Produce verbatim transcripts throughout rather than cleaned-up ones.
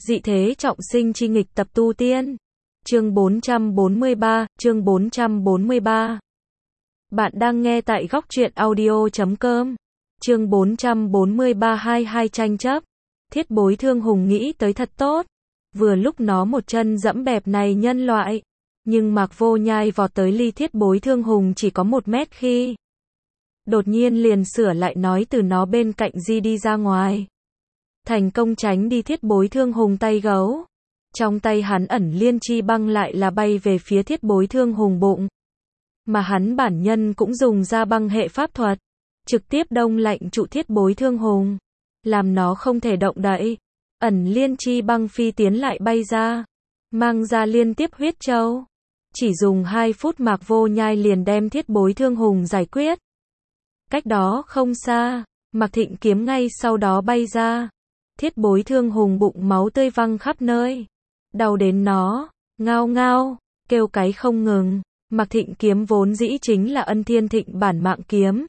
Dị thế trọng sinh chi nghịch tập tu tiên. Chương bốn trăm bốn mươi ba, chương bốn trăm bốn mươi ba. Bạn đang nghe tại góc truyện audio chấm com. Chương bốn trăm bốn mươi ba hai hai tranh chấp. Thiết Bối Thương Hùng nghĩ tới thật tốt. Vừa lúc nó một chân dẫm bẹp này nhân loại. Nhưng Mạc Vô Nhai vọt tới ly Thiết Bối Thương Hùng chỉ có một mét khi. Đột nhiên liền sửa lại nói từ nó bên cạnh di đi ra ngoài. Thành công tránh đi Thiết Bối Thương Hùng tay gấu. Trong tay hắn ẩn liên chi băng lại là bay về phía Thiết Bối Thương Hùng bụng. Mà hắn bản nhân cũng dùng ra băng hệ pháp thuật. Trực tiếp đông lạnh trụ Thiết Bối Thương Hùng. Làm nó không thể động đậy. Ẩn liên chi băng phi tiến lại bay ra. Mang ra liên tiếp huyết châu. Chỉ dùng hai phút Mạc Vô Nhai liền đem Thiết Bối Thương Hùng giải quyết. Cách đó không xa, Mạc Thịnh kiếm ngay sau đó bay ra. Thiết Bối Thương Hùng bụng máu tươi văng khắp nơi. Đau đến nó, ngao ngao, kêu cái không ngừng. Mạc Thịnh kiếm vốn dĩ chính là Ân Thiên Thịnh bản mạng kiếm.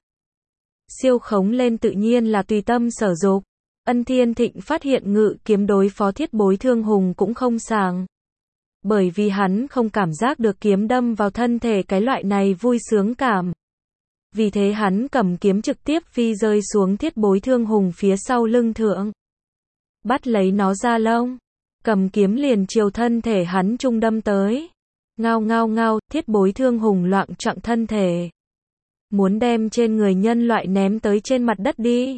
Siêu khống lên tự nhiên là tùy tâm sở dục. Ân Thiên Thịnh phát hiện ngự kiếm đối phó Thiết Bối Thương Hùng cũng không sàng. Bởi vì hắn không cảm giác được kiếm đâm vào thân thể cái loại này vui sướng cảm. Vì thế hắn cầm kiếm trực tiếp phi rơi xuống Thiết Bối Thương Hùng phía sau lưng thượng. Bắt lấy nó ra lông. Cầm kiếm liền chiều thân thể hắn trung đâm tới. Ngao ngao ngao, Thiết Bối Thương Hùng loạng choạng thân thể. Muốn đem trên người nhân loại ném tới trên mặt đất đi.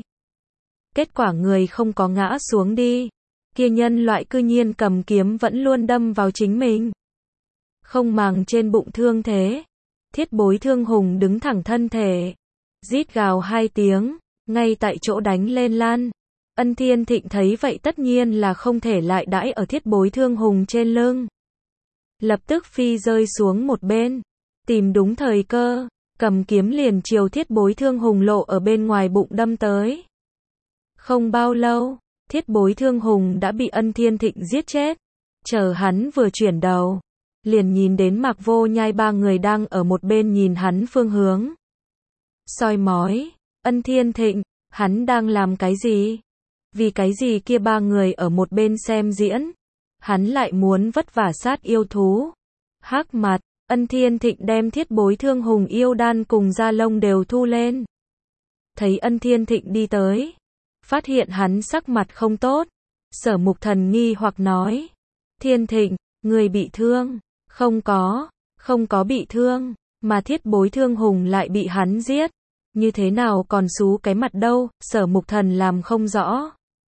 Kết quả người không có ngã xuống đi. Kia nhân loại cư nhiên cầm kiếm vẫn luôn đâm vào chính mình. Không màng trên bụng thương thế. Thiết Bối Thương Hùng đứng thẳng thân thể. Rít gào hai tiếng, ngay tại chỗ đánh lên lan. Ân Thiên Thịnh thấy vậy tất nhiên là không thể lại đãi ở Thiết Bối Thương Hùng trên lưng. Lập tức phi rơi xuống một bên. Tìm đúng thời cơ, cầm kiếm liền chiều Thiết Bối Thương Hùng lộ ở bên ngoài bụng đâm tới. Không bao lâu, Thiết Bối Thương Hùng đã bị Ân Thiên Thịnh giết chết. Chờ hắn vừa chuyển đầu, liền nhìn đến Mạc Vô Nhai ba người đang ở một bên nhìn hắn phương hướng. Soi mói, Ân Thiên Thịnh, hắn đang làm cái gì? Vì cái gì kia ba người ở một bên xem diễn? Hắn lại muốn vất vả sát yêu thú. Hắc mặt, Ân Thiên Thịnh đem Thiết Bối Thương Hùng yêu đan cùng da lông đều thu lên. Thấy Ân Thiên Thịnh đi tới, phát hiện hắn sắc mặt không tốt. Sở Mục Thần nghi hoặc nói. Thiên Thịnh, người bị thương. Không có, không có bị thương, mà Thiết Bối Thương Hùng lại bị hắn giết. Như thế nào còn xú cái mặt đâu, Sở Mục Thần làm không rõ.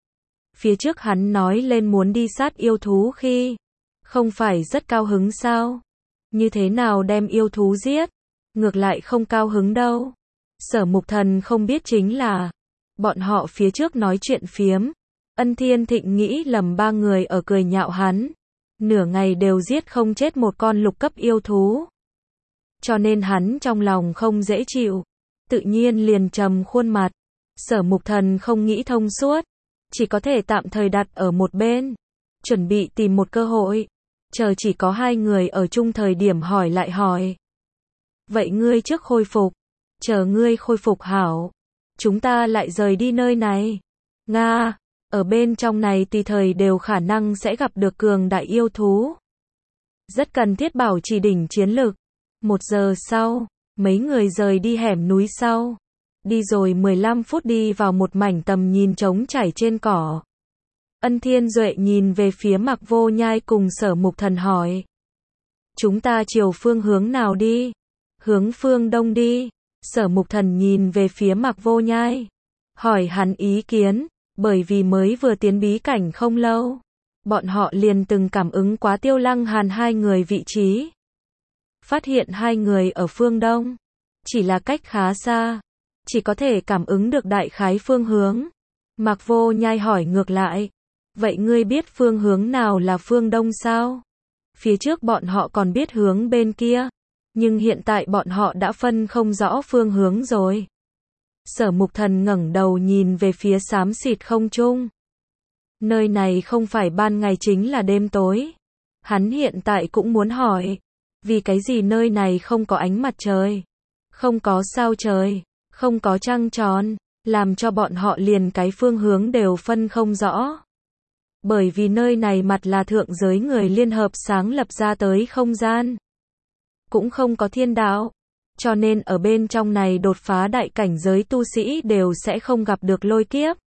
Phía trước hắn nói lên muốn đi sát yêu thú khi, không phải rất cao hứng sao? Như thế nào đem yêu thú giết? Ngược lại không cao hứng đâu. Sở Mục Thần không biết chính là, bọn họ phía trước nói chuyện phiếm. Ân Thiên Thịnh nghĩ lầm ba người ở cười nhạo hắn. Nửa ngày đều giết không chết một con lục cấp yêu thú. Cho nên hắn trong lòng không dễ chịu. Tự nhiên liền trầm khuôn mặt. Sở Mục Thần không nghĩ thông suốt. Chỉ có thể tạm thời đặt ở một bên. Chuẩn bị tìm một cơ hội. Chờ chỉ có hai người ở chung thời điểm hỏi lại hỏi. Vậy ngươi trước khôi phục. Chờ ngươi khôi phục hảo. Chúng ta lại rời đi nơi này. Nga. Ở bên trong này tùy thời đều khả năng sẽ gặp được cường đại yêu thú. Rất cần thiết bảo trì đỉnh chiến lực. Một giờ sau, mấy người rời đi hẻm núi sau. Đi rồi mười lăm phút đi vào một mảnh tầm nhìn trống trải trên cỏ. Ân Thiên Duệ nhìn về phía Mạc Vô Nhai cùng Sở Mục Thần hỏi. Chúng ta chiều phương hướng nào đi? Hướng phương đông đi. Sở Mục Thần nhìn về phía Mạc Vô Nhai. Hỏi hắn ý kiến. Bởi vì mới vừa tiến bí cảnh không lâu, bọn họ liền từng cảm ứng quá Tiêu Lăng Hàn hai người vị trí. Phát hiện hai người ở phương đông, chỉ là cách khá xa, chỉ có thể cảm ứng được đại khái phương hướng. Mạc Vô Nhai hỏi ngược lại, vậy ngươi biết phương hướng nào là phương đông sao? Phía trước bọn họ còn biết hướng bên kia, nhưng hiện tại bọn họ đã phân không rõ phương hướng rồi. Sở Mục Thần ngẩng đầu nhìn về phía xám xịt không trung. Nơi này không phải ban ngày chính là đêm tối. Hắn hiện tại cũng muốn hỏi, vì cái gì nơi này không có ánh mặt trời, không có sao trời, không có trăng tròn, làm cho bọn họ liền cái phương hướng đều phân không rõ. Bởi vì nơi này mặt là thượng giới người liên hợp sáng lập ra tới không gian. Cũng không có thiên đạo. Cho nên ở bên trong này đột phá đại cảnh giới tu sĩ đều sẽ không gặp được lôi kiếp.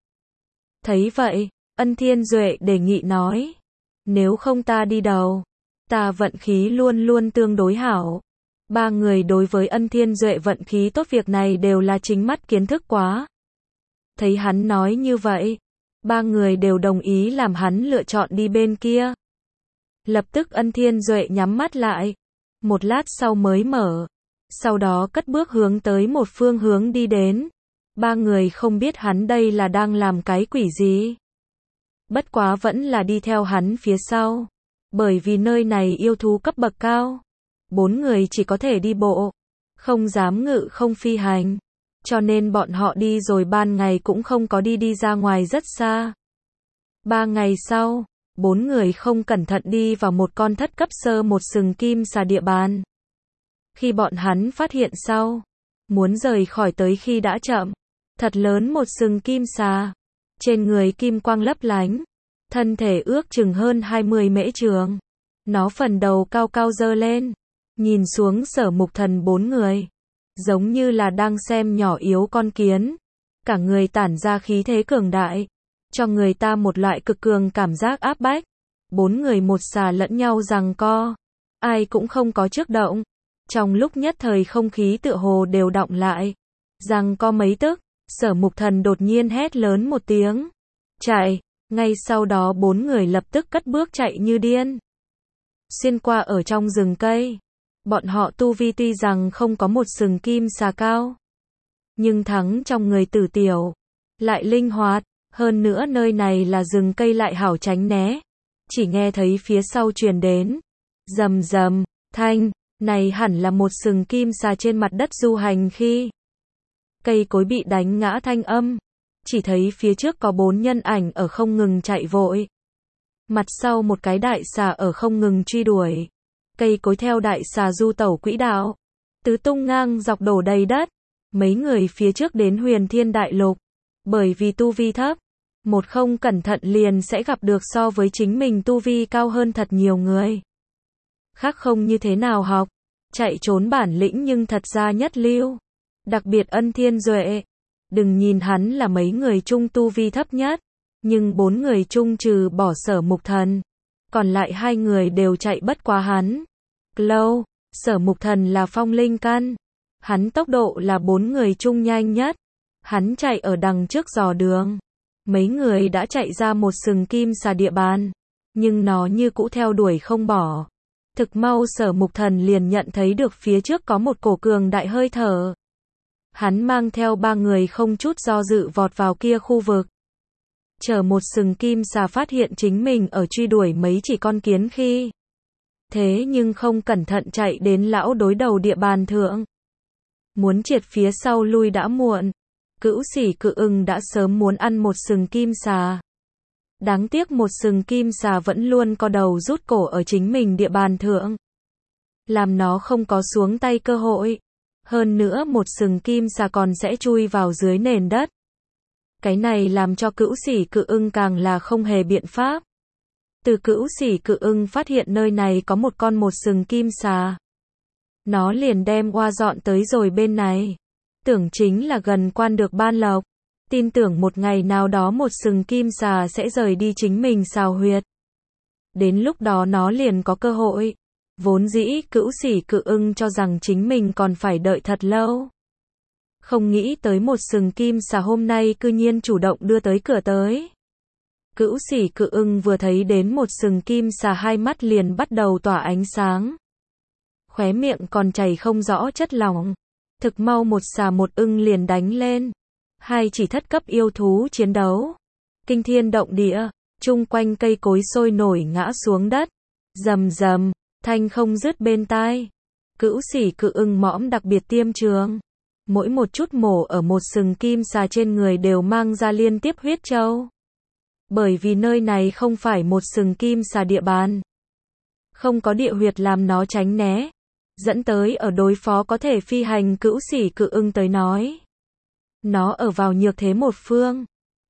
Thấy vậy, Ân Thiên Duệ đề nghị nói. Nếu không ta đi đầu. Ta vận khí luôn luôn tương đối hảo. Ba người đối với Ân Thiên Duệ vận khí tốt việc này đều là chính mắt kiến thức quá. Thấy hắn nói như vậy, ba người đều đồng ý làm hắn lựa chọn đi bên kia. Lập tức Ân Thiên Duệ nhắm mắt lại. Một lát sau mới mở. Sau đó cất bước hướng tới một phương hướng đi đến. Ba người không biết hắn đây là đang làm cái quỷ gì. Bất quá vẫn là đi theo hắn phía sau. Bởi vì nơi này yêu thú cấp bậc cao. Bốn người chỉ có thể đi bộ. Không dám ngự không phi hành. Cho nên bọn họ đi rồi ban ngày cũng không có đi đi ra ngoài rất xa. Ba ngày sau, bốn người không cẩn thận đi vào một con thất cấp sơ một sừng kim xà địa bàn. Khi bọn hắn phát hiện sau, muốn rời khỏi tới khi đã chậm. Thật lớn một sừng kim xà. Trên người kim quang lấp lánh. Thân thể ước chừng hơn hai mươi mễ trường. Nó phần đầu cao cao dơ lên. Nhìn xuống Sở Mục Thần bốn người. Giống như là đang xem nhỏ yếu con kiến. Cả người tản ra khí thế cường đại. Cho người ta một loại cực cường cảm giác áp bách. Bốn người một xà lẫn nhau giằng co. Ai cũng không có trước động. Trong lúc nhất thời không khí tựa hồ đều đọng lại. Giằng co mấy tức, Sở Mục Thần đột nhiên hét lớn một tiếng. Chạy! Ngay sau đó bốn người lập tức cất bước chạy như điên. Xuyên qua ở trong rừng cây. Bọn họ tu vi tuy rằng không có một sừng kim xà cao. Nhưng thắng trong người tử tiểu. Lại linh hoạt. Hơn nữa nơi này là rừng cây lại hảo tránh né. Chỉ nghe thấy phía sau truyền đến. Rầm rầm, thanh. Này hẳn là một sừng kim xà trên mặt đất du hành khi. Cây cối bị đánh ngã thanh âm. Chỉ thấy phía trước có bốn nhân ảnh ở không ngừng chạy vội. Mặt sau một cái đại xà ở không ngừng truy đuổi. Cây cối theo đại xà du tẩu quỹ đạo. Tứ tung ngang dọc đổ đầy đất. Mấy người phía trước đến Huyền Thiên Đại Lục. Bởi vì tu vi thấp. Một không cẩn thận liền sẽ gặp được so với chính mình tu vi cao hơn thật nhiều người. Khác không như thế nào học. Chạy trốn bản lĩnh nhưng thật ra nhất lưu. Đặc biệt Ân Thiên Duệ. Đừng nhìn hắn là mấy người chung tu vi thấp nhất. Nhưng bốn người chung trừ bỏ Sở Mục Thần. Còn lại hai người đều chạy bất quá hắn. Lâu, Sở Mục Thần là phong linh căn. Hắn tốc độ là bốn người chung nhanh nhất. Hắn chạy ở đằng trước dò đường. Mấy người đã chạy ra một sừng kim xà địa bàn. Nhưng nó như cũ theo đuổi không bỏ. Thực mau Sở Mục Thần liền nhận thấy được phía trước có một cổ cường đại hơi thở. Hắn mang theo ba người không chút do dự vọt vào kia khu vực. Chờ một sừng kim xà phát hiện chính mình ở truy đuổi mấy chỉ con kiến khi. Thế nhưng không cẩn thận chạy đến lão đối đầu địa bàn thượng. Muốn triệt phía sau lui đã muộn. Cữu Sỉ Cự Ưng đã sớm muốn ăn một sừng kim xà. Đáng tiếc một sừng kim xà vẫn luôn co đầu rút cổ ở chính mình địa bàn thượng. Làm nó không có xuống tay cơ hội. Hơn nữa một sừng kim xà còn sẽ chui vào dưới nền đất. Cái này làm cho Cữu Sỉ Cự Ưng càng là không hề biện pháp. Từ Cữu Sỉ Cự Ưng phát hiện nơi này có một con một sừng kim xà. Nó liền đem oa dọn tới rồi bên này. Tưởng chính là gần quan được ban lộc. Tin tưởng một ngày nào đó một sừng kim xà sẽ rời đi chính mình xào huyệt. Đến lúc đó nó liền có cơ hội. Vốn dĩ Cữu Sỉ Cự Ưng cho rằng chính mình còn phải đợi thật lâu. Không nghĩ tới một sừng kim xà hôm nay cư nhiên chủ động đưa tới cửa tới. Cữu Sỉ Cự Ưng vừa thấy đến một sừng kim xà hai mắt liền bắt đầu tỏa ánh sáng. Khóe miệng còn chảy không rõ chất lỏng. Thực mau một xà một ưng liền đánh lên. Hai chỉ thất cấp yêu thú chiến đấu. Kinh thiên động địa, chung quanh cây cối sôi nổi ngã xuống đất. Rầm rầm, thanh không dứt bên tai. Cữu Sỉ Cự Ưng mõm đặc biệt tiêm trường. Mỗi một chút mổ ở một sừng kim xà trên người đều mang ra liên tiếp huyết châu. Bởi vì nơi này không phải một sừng kim xà địa bàn. Không có địa huyệt làm nó tránh né. Dẫn tới ở đối phó có thể phi hành Cữu Sỉ Cự Ưng tới nói. Nó ở vào nhược thế một phương.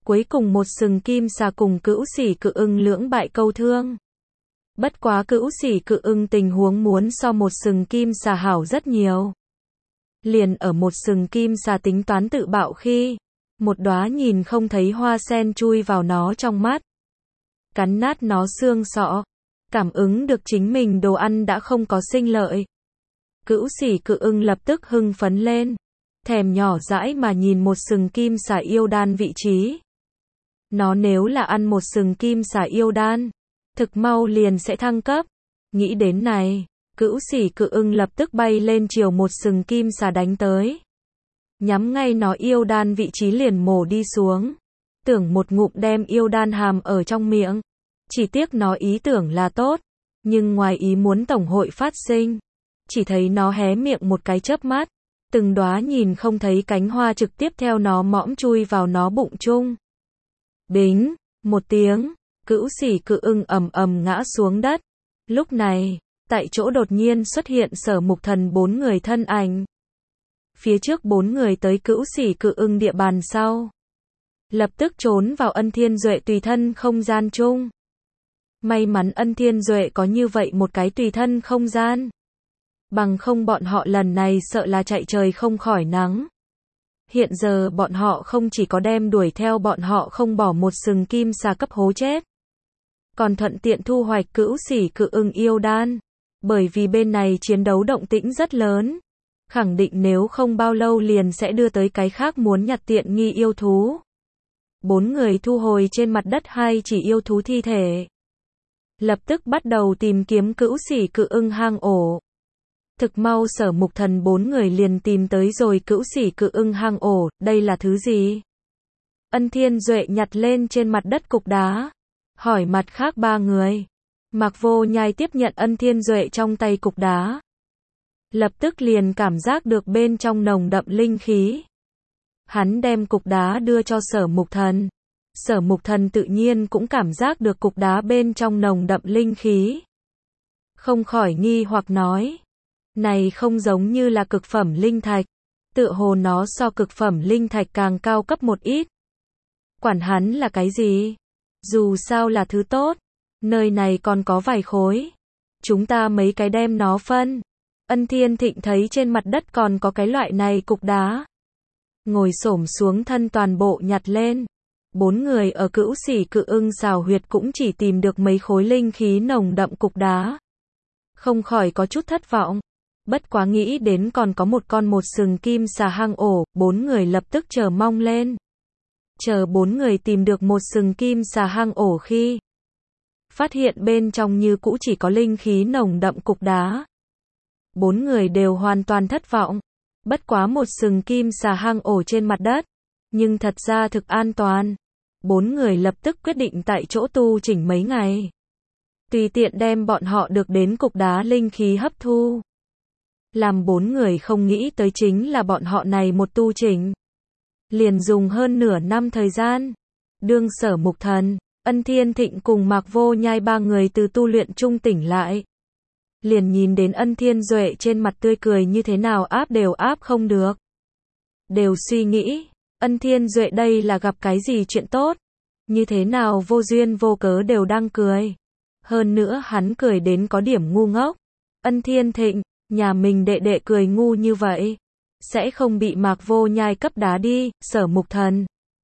Cuối cùng một sừng kim xà cùng Cữu Sĩ Cự Ưng lưỡng bại câu thương. Bất quá Cữu Sĩ Cự Ưng tình huống muốn so một sừng kim xà hảo rất nhiều. Liền ở một sừng kim xà tính toán tự bạo khi, một đóa nhìn không thấy hoa sen chui vào nó trong mắt, cắn nát nó xương sọ, cảm ứng được chính mình đồ ăn đã không có sinh lợi. Cữu Sĩ Cự Ưng lập tức hưng phấn lên, thèm nhỏ dãi mà nhìn một sừng kim xà yêu đan vị trí. Nó nếu là ăn một sừng kim xà yêu đan, thực mau liền sẽ thăng cấp. Nghĩ đến này, Cữu Sĩ Cự Ưng lập tức bay lên chiều một sừng kim xà đánh tới. Nhắm ngay nó yêu đan vị trí liền mổ đi xuống. Tưởng một ngụm đem yêu đan hàm ở trong miệng. Chỉ tiếc nó ý tưởng là tốt, nhưng ngoài ý muốn tổng hội phát sinh. Chỉ thấy nó hé miệng một cái chớp mắt, từng đóa nhìn không thấy cánh hoa trực tiếp theo nó mõm chui vào nó bụng chung. Bính, một tiếng, Cữu Sĩ Cự Ưng ầm ầm ngã xuống đất. Lúc này, tại chỗ đột nhiên xuất hiện Sở Mục Thần bốn người thân ảnh. Phía trước bốn người tới Cữu Sĩ Cự Ưng địa bàn sau, lập tức trốn vào Ân Thiên Duệ tùy thân không gian chung. May mắn Ân Thiên Duệ có như vậy một cái tùy thân không gian. Bằng không bọn họ lần này sợ là chạy trời không khỏi nắng. Hiện giờ bọn họ không chỉ có đem đuổi theo bọn họ không bỏ một sừng kim xà cấp hố chết, còn thuận tiện thu hoạch Cữu Sĩ Cự Ưng yêu đan. Bởi vì bên này chiến đấu động tĩnh rất lớn, khẳng định nếu không bao lâu liền sẽ đưa tới cái khác muốn nhặt tiện nghi yêu thú. Bốn người thu hồi trên mặt đất hai chỉ yêu thú thi thể, lập tức bắt đầu tìm kiếm Cữu Sĩ Cự Ưng hang ổ. Thực mau Sở Mục Thần bốn người liền tìm tới rồi Cữu Sĩ Cự Ưng hang ổ. Đây là thứ gì? Ân Thiên Duệ nhặt lên trên mặt đất cục đá, hỏi mặt khác ba người. Mạc Vô Nhai tiếp nhận Ân Thiên Duệ trong tay cục đá, lập tức liền cảm giác được bên trong nồng đậm linh khí. Hắn đem cục đá đưa cho Sở Mục Thần. Sở Mục Thần tự nhiên cũng cảm giác được cục đá bên trong nồng đậm linh khí. Không khỏi nghi hoặc nói, này không giống như là cực phẩm linh thạch, tựa hồ nó so cực phẩm linh thạch càng cao cấp một ít. Quản hắn là cái gì? Dù sao là thứ tốt, nơi này còn có vài khối. Chúng ta mấy cái đem nó phân. Ân Thiên Thịnh thấy trên mặt đất còn có cái loại này cục đá, ngồi xổm xuống thân toàn bộ nhặt lên. Bốn người ở Cữu Sĩ Cự Ưng xào huyệt cũng chỉ tìm được mấy khối linh khí nồng đậm cục đá. Không khỏi có chút thất vọng. Bất quá nghĩ đến còn có một con một sừng kim xà hang ổ, bốn người lập tức chờ mong lên. Chờ bốn người tìm được một sừng kim xà hang ổ khi phát hiện bên trong như cũ chỉ có linh khí nồng đậm cục đá. Bốn người đều hoàn toàn thất vọng. Bất quá một sừng kim xà hang ổ trên mặt đất, nhưng thật ra thực an toàn. Bốn người lập tức quyết định tại chỗ tu chỉnh mấy ngày, tùy tiện đem bọn họ được đến cục đá linh khí hấp thu. Làm bốn người không nghĩ tới chính là bọn họ này một tu chỉnh, liền dùng hơn nửa năm thời gian. Đương Sở Mục Thần, Ân Thiên Thịnh cùng Mạc Vô Nhai ba người từ tu luyện trung tỉnh lại, liền nhìn đến Ân Thiên Duệ trên mặt tươi cười như thế nào áp đều áp không được. Đều suy nghĩ, Ân Thiên Duệ đây là gặp cái gì chuyện tốt, như thế nào vô duyên vô cớ đều đang cười. Hơn nữa hắn cười đến có điểm ngu ngốc. Ân Thiên Thịnh, nhà mình đệ đệ cười ngu như vậy, sẽ không bị Mạc Vô Nhai cấp đá đi. Sở Mục Thần,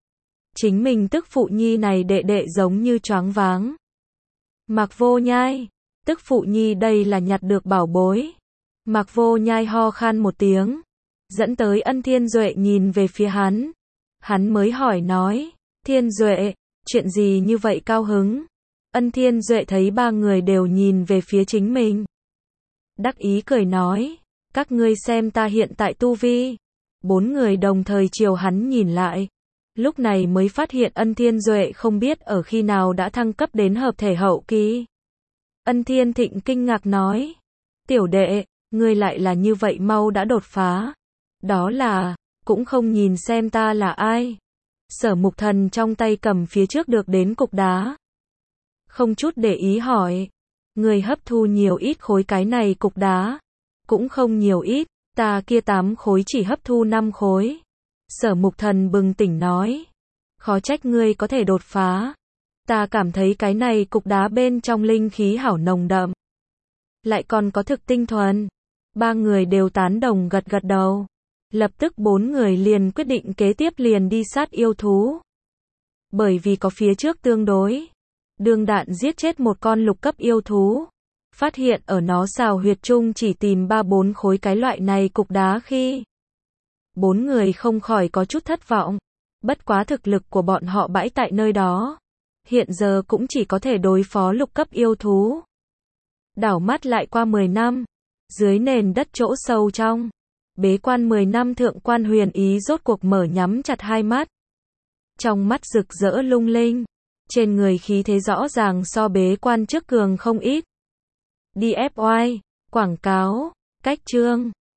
chính mình tức phụ nhi này đệ đệ giống như choáng váng. Mạc Vô Nhai, tức phụ nhi đây là nhặt được bảo bối. Mạc Vô Nhai ho khan một tiếng, dẫn tới Ân Thiên Duệ nhìn về phía hắn. Hắn mới hỏi nói, Thiên Duệ, chuyện gì như vậy cao hứng? Ân Thiên Duệ thấy ba người đều nhìn về phía chính mình, đắc ý cười nói, các ngươi xem ta hiện tại tu vi. Bốn người đồng thời chiều hắn nhìn lại, lúc này mới phát hiện Ân Thiên Duệ không biết ở khi nào đã thăng cấp đến hợp thể hậu kỳ. Ân Thiên Thịnh kinh ngạc nói, tiểu đệ, ngươi lại là như vậy mau đã đột phá. Đó là, cũng không nhìn xem ta là ai. Sở Mục Thần trong tay cầm phía trước được đến cục đá, không chút để ý hỏi, người hấp thu nhiều ít khối cái này cục đá? Cũng không nhiều ít, ta kia tám khối chỉ hấp thu năm khối. Sở Mục Thần bừng tỉnh nói, Khó trách ngươi có thể đột phá. Ta cảm thấy cái này cục đá bên trong linh khí hảo nồng đậm. Lại còn có thực tinh thuần. Ba người đều tán đồng gật gật đầu. Lập tức bốn người liền quyết định kế tiếp liền đi sát yêu thú. Bởi vì có phía trước tương đối. Đường Đạn giết chết một con lục cấp yêu thú. Phát hiện ở nó xào huyệt chung chỉ tìm ba bốn khối cái loại này cục đá khi. Bốn người không khỏi có chút thất vọng. Bất quá thực lực của bọn họ bãi tại nơi đó. Hiện giờ cũng chỉ có thể đối phó lục cấp yêu thú. Đảo mắt lại qua mười năm. Dưới nền đất chỗ sâu trong. Bế quan mười năm thượng quan Huyền Ý rốt cuộc mở nhắm chặt hai mắt. Trong mắt rực rỡ lung linh. Trên người khí thế rõ ràng so bế quan trước cường không ít. đê ép oai, quảng cáo, cách chương.